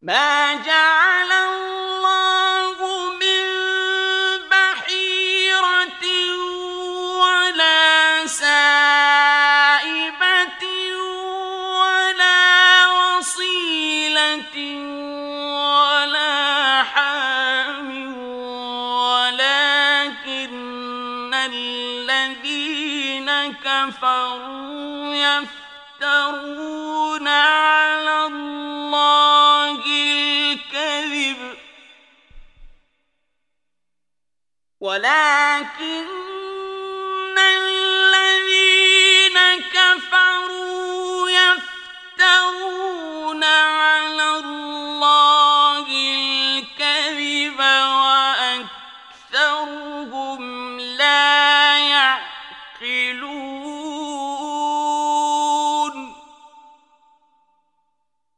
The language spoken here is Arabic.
ما جعل الله من بحيرة ولا سائبة ولا وصيلة ولا حام ولكن الذين كفروا يفترون